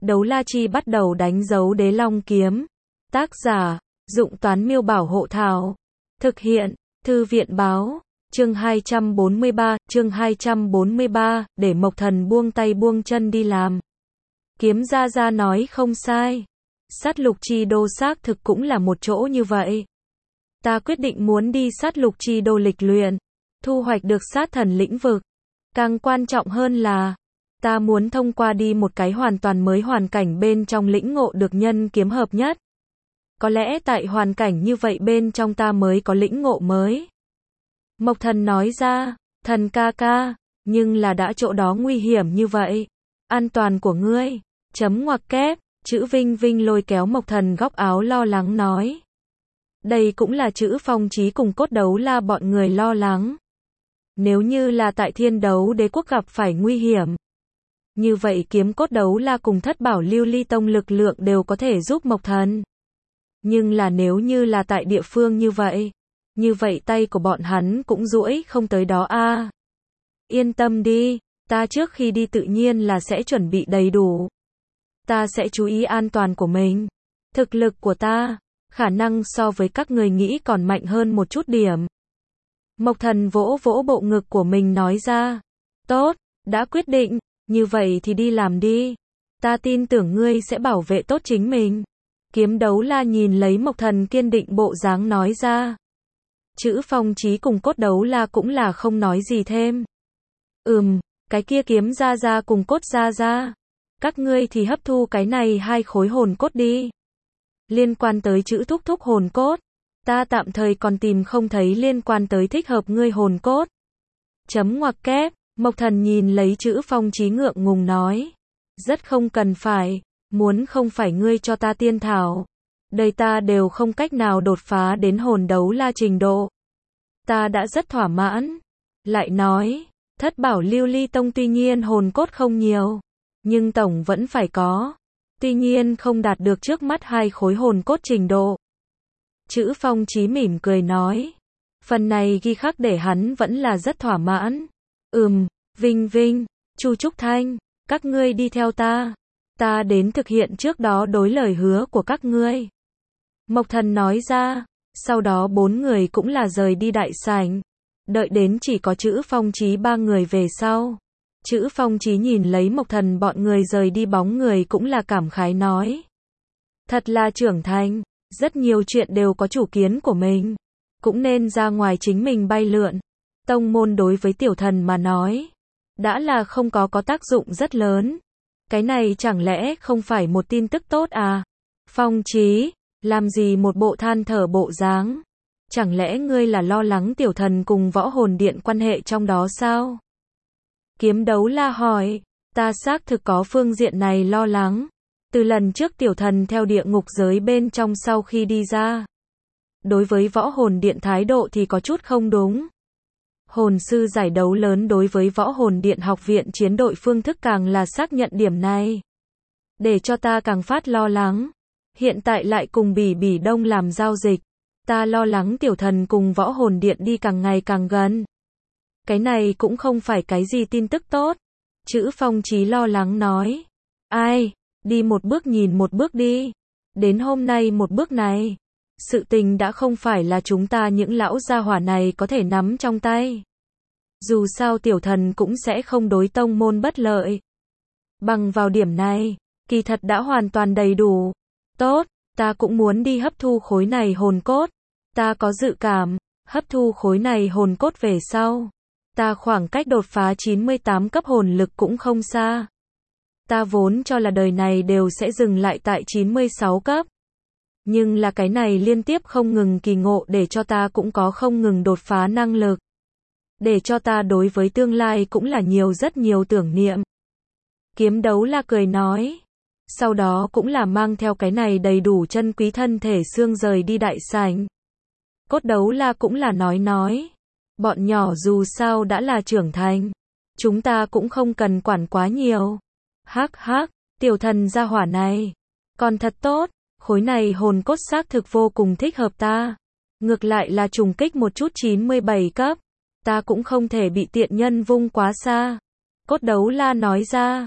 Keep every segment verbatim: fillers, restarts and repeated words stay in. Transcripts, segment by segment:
Đấu la chi bắt đầu đánh dấu đế long kiếm. Tác giả, Dụng Toán Miêu Bảo Hộ Thảo. Thực hiện, Thư viện Báo. Chương hai trăm bốn mươi ba, chương hai trăm bốn mươi ba, để Mộc Thần buông tay buông chân đi làm. Kiếm Gia Gia nói không sai. Sát lục chi đô xác thực cũng là một chỗ như vậy. Ta quyết định muốn đi sát lục chi đô lịch luyện, thu hoạch được sát thần lĩnh vực. Càng quan trọng hơn là, ta muốn thông qua đi một cái hoàn toàn mới hoàn cảnh bên trong lĩnh ngộ được nhân kiếm hợp nhất. Có lẽ tại hoàn cảnh như vậy bên trong ta mới có lĩnh ngộ mới. Mộc Thần nói ra, thần ca ca, nhưng là đã chỗ đó nguy hiểm như vậy. An toàn của ngươi, chấm ngoặc kép, chữ Vinh Vinh lôi kéo Mộc Thần góc áo lo lắng nói. Đây cũng là chữ Phong Chí cùng Cốt Đấu La bọn người lo lắng. Nếu như là tại Thiên Đấu Đế quốc gặp phải nguy hiểm, như vậy Kiếm Cốt Đấu La cùng Thất Bảo Lưu Ly Tông lực lượng đều có thể giúp Mộc Thần. Nhưng là nếu như là tại địa phương như vậy, như vậy tay của bọn hắn cũng duỗi không tới đó a. À. Yên tâm đi, ta trước khi đi tự nhiên là sẽ chuẩn bị đầy đủ. Ta sẽ chú ý an toàn của mình. Thực lực của ta, khả năng so với các người nghĩ còn mạnh hơn một chút điểm. Mộc Thần vỗ vỗ bộ ngực của mình nói ra. Tốt, đã quyết định, như vậy thì đi làm đi. Ta tin tưởng ngươi sẽ bảo vệ tốt chính mình. Kiếm Đấu La nhìn lấy Mộc Thần kiên định bộ dáng nói ra. Chữ Phong Chí cùng Cốt Đấu La cũng là không nói gì thêm. Ừm, cái kia Kiếm Gia Gia cùng Cốt Gia Gia. Các ngươi thì hấp thu cái này hai khối hồn cốt đi. Liên quan tới chữ thúc thúc hồn cốt, ta tạm thời còn tìm không thấy liên quan tới thích hợp ngươi hồn cốt. Chấm ngoặc kép, Mộc Thần nhìn lấy chữ Phong Chí ngượng ngùng nói. Rất không cần phải, muốn không phải ngươi cho ta tiên thảo. Đây ta đều không cách nào đột phá đến hồn đấu la trình độ. Ta đã rất thỏa mãn. Lại nói, Thất Bảo Lưu Ly Tông tuy nhiên hồn cốt không nhiều, nhưng tổng vẫn phải có. Tuy nhiên không đạt được trước mắt hai khối hồn cốt trình độ. Chữ Phong Chí mỉm cười nói. Phần này ghi khắc để hắn vẫn là rất thỏa mãn. Ừm, Vinh Vinh, Chu Trúc Thanh, các ngươi đi theo ta. Ta đến thực hiện trước đó đối lời hứa của các ngươi. Mộc Thần nói ra. Sau đó bốn người cũng là rời đi đại sảnh. Đợi đến chỉ có chữ Phong Chí ba người về sau. Chữ Phong Chí nhìn lấy Mộc Thần bọn người rời đi bóng người cũng là cảm khái nói. Thật là trưởng thành, rất nhiều chuyện đều có chủ kiến của mình. Cũng nên ra ngoài chính mình bay lượn. Tông môn đối với tiểu thần mà nói, đã là không có có tác dụng rất lớn. Cái này chẳng lẽ không phải một tin tức tốt à? Phong Chí, làm gì một bộ than thở bộ dáng? Chẳng lẽ ngươi là lo lắng tiểu thần cùng võ hồn điện quan hệ trong đó sao? Kiếm Đấu La hỏi, ta xác thực có phương diện này lo lắng. Từ lần trước tiểu thần theo địa ngục giới bên trong sau khi đi ra, đối với võ hồn điện thái độ thì có chút không đúng. Hồn sư giải đấu lớn đối với võ hồn điện học viện chiến đội phương thức càng là xác nhận điểm này. Để cho ta càng phát lo lắng. Hiện tại lại cùng Bỉ Bỉ Đông làm giao dịch. Ta lo lắng tiểu thần cùng võ hồn điện đi càng ngày càng gần. Cái này cũng không phải cái gì tin tức tốt. Chữ Phong Chí lo lắng nói. Ai, đi một bước nhìn một bước đi. Đến hôm nay một bước này. Sự tình đã không phải là chúng ta những lão gia hỏa này có thể nắm trong tay. Dù sao tiểu thần cũng sẽ không đối tông môn bất lợi. Bằng vào điểm này, kỳ thật đã hoàn toàn đầy đủ. Tốt, ta cũng muốn đi hấp thu khối này hồn cốt. Ta có dự cảm, hấp thu khối này hồn cốt về sau. Ta khoảng cách đột phá chín mươi tám cấp hồn lực cũng không xa. Ta vốn cho là đời này đều sẽ dừng lại tại chín mươi sáu cấp. Nhưng là cái này liên tiếp không ngừng kỳ ngộ để cho ta cũng có không ngừng đột phá năng lực. Để cho ta đối với tương lai cũng là nhiều rất nhiều tưởng niệm. Kiếm Đấu La cười nói. Sau đó cũng là mang theo cái này đầy đủ chân quý thân thể xương rời đi đại sảnh. Cốt Đấu La cũng là nói nói. Bọn nhỏ dù sao đã là trưởng thành. Chúng ta cũng không cần quản quá nhiều. Hắc hắc, tiểu thần gia hỏa này. Còn thật tốt, khối này hồn cốt xác thực vô cùng thích hợp ta. Ngược lại là trùng kích một chút chín mươi bảy cấp. Ta cũng không thể bị tiện nhân vung quá xa. Cốt Đấu La nói ra.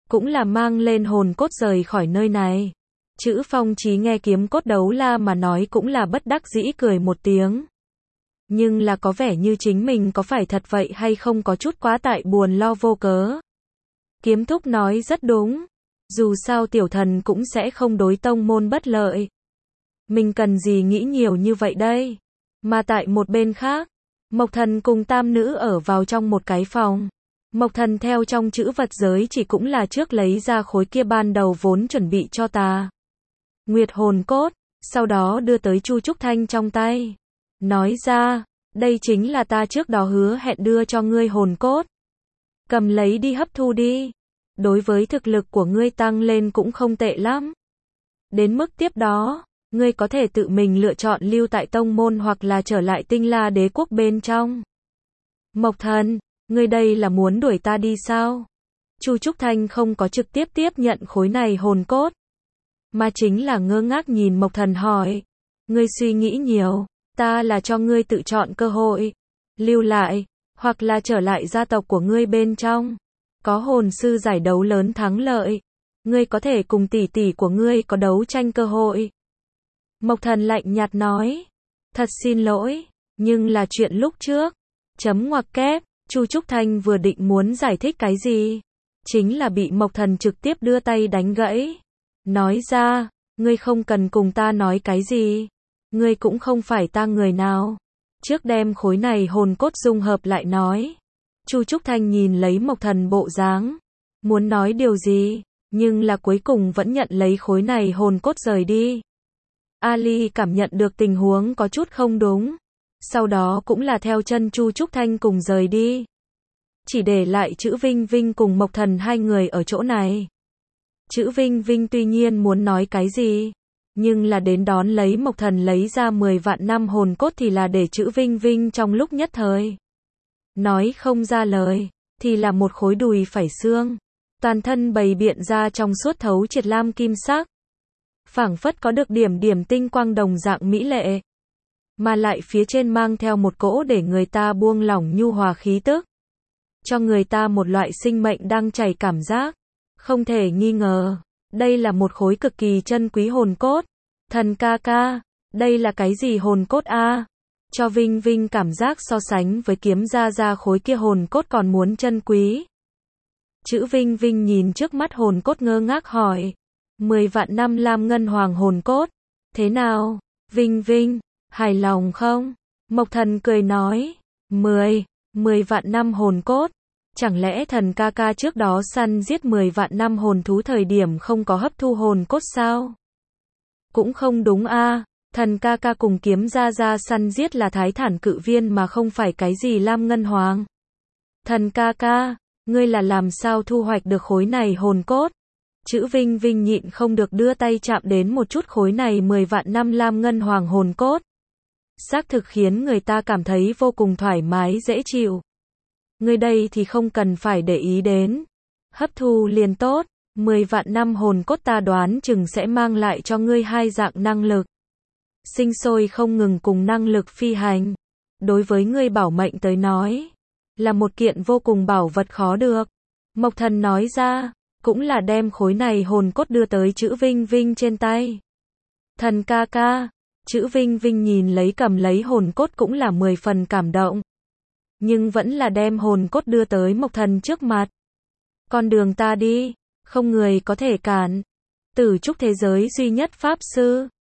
cũng là mang lên hồn cốt rời khỏi nơi này. Chữ Phong Chí nghe kiếm cốt đấu la mà nói cũng là bất đắc dĩ cười một tiếng. Nhưng là có vẻ như chính mình có phải thật vậy hay không có chút quá tại buồn lo vô cớ. Kiếm thúc nói rất đúng. Dù sao tiểu thần cũng sẽ không đối tông môn bất lợi. Mình cần gì nghĩ nhiều như vậy đây. Mà tại một bên khác, Mộc Thần cùng tam nữ ở vào trong một cái phòng. Mộc Thần theo trong chữ vật giới chỉ cũng là trước lấy ra khối kia ban đầu vốn chuẩn bị cho ta. Nguyệt hồn cốt, sau đó đưa tới Chu Trúc Thanh trong tay. Nói ra, đây chính là ta trước đó hứa hẹn đưa cho ngươi hồn cốt. Cầm lấy đi hấp thu đi. Đối với thực lực của ngươi tăng lên cũng không tệ lắm. Đến mức tiếp đó, ngươi có thể tự mình lựa chọn lưu tại tông môn hoặc là trở lại Tinh La Đế quốc bên trong. Mộc Thần, ngươi đây là muốn đuổi ta đi sao? Chu Trúc Thanh không có trực tiếp tiếp nhận khối này hồn cốt, mà chính là ngơ ngác nhìn Mộc Thần hỏi. Ngươi suy nghĩ nhiều, ta là cho ngươi tự chọn cơ hội. Lưu lại, hoặc là trở lại gia tộc của ngươi bên trong. Có hồn sư giải đấu lớn thắng lợi. Ngươi có thể cùng tỷ tỷ của ngươi có đấu tranh cơ hội. Mộc Thần lạnh nhạt nói. Thật xin lỗi, nhưng là chuyện lúc trước. Chấm ngoặc kép, Chu Trúc Thanh vừa định muốn giải thích cái gì. Chính là bị Mộc Thần trực tiếp đưa tay đánh gãy. Nói ra, ngươi không cần cùng ta nói cái gì. Ngươi cũng không phải ta người nào. Trước đem khối này hồn cốt dung hợp lại nói. Chu Trúc Thanh nhìn lấy Mộc Thần bộ dáng, muốn nói điều gì, nhưng là cuối cùng vẫn nhận lấy khối này hồn cốt rời đi. Ali cảm nhận được tình huống có chút không đúng, sau đó cũng là theo chân Chu Trúc Thanh cùng rời đi. Chỉ để lại chữ Vinh Vinh cùng Mộc Thần hai người ở chỗ này. Chữ Vinh Vinh tuy nhiên muốn nói cái gì, nhưng là đến đón lấy Mộc Thần lấy ra mười vạn năm hồn cốt thì là để chữ Vinh Vinh trong lúc nhất thời. Nói không ra lời, thì là một khối đùi phải xương. Toàn thân bày biện ra trong suốt thấu triệt lam kim sắc. Phảng phất có được điểm điểm tinh quang đồng dạng mỹ lệ. Mà lại phía trên mang theo một cỗ để người ta buông lỏng nhu hòa khí tức. Cho người ta một loại sinh mệnh đang chảy cảm giác. Không thể nghi ngờ, đây là một khối cực kỳ chân quý hồn cốt. Thần ca ca, đây là cái gì hồn cốt a? Cho Vinh Vinh cảm giác so sánh với kiếm ra ra khối kia hồn cốt còn muốn chân quý. Chữ Vinh Vinh nhìn trước mắt hồn cốt ngơ ngác hỏi. Mười vạn năm lam ngân hoàng hồn cốt. Thế nào, Vinh Vinh, hài lòng không? Mộc Thần cười nói. Mười, mười vạn năm hồn cốt. Chẳng lẽ thần ca ca trước đó săn giết mười vạn năm hồn thú thời điểm không có hấp thu hồn cốt sao? Cũng không đúng a. Thần ca ca cùng kiếm ra ra săn giết là thái thản cự viên mà không phải cái gì lam ngân hoàng. Thần ca ca, ngươi là làm sao thu hoạch được khối này hồn cốt? Chữ Vinh Vinh nhịn không được đưa tay chạm đến một chút khối này mười vạn năm lam ngân hoàng hồn cốt. Xác thực khiến người ta cảm thấy vô cùng thoải mái dễ chịu. Ngươi đây thì không cần phải để ý đến. Hấp thu liền tốt, mười vạn năm hồn cốt ta đoán chừng sẽ mang lại cho ngươi hai dạng năng lực. Sinh sôi không ngừng cùng năng lực phi hành. Đối với ngươi bảo mệnh tới nói, là một kiện vô cùng bảo vật khó được. Mộc Thần nói ra, cũng là đem khối này hồn cốt đưa tới chữ Vinh Vinh trên tay. Thần ca ca, chữ Vinh Vinh nhìn lấy cầm lấy hồn cốt cũng là mười phần cảm động. Nhưng vẫn là đem hồn cốt đưa tới Mộc Thần trước mặt. Con đường ta đi, không người có thể cản. Tử trúc thế giới duy nhất pháp sư,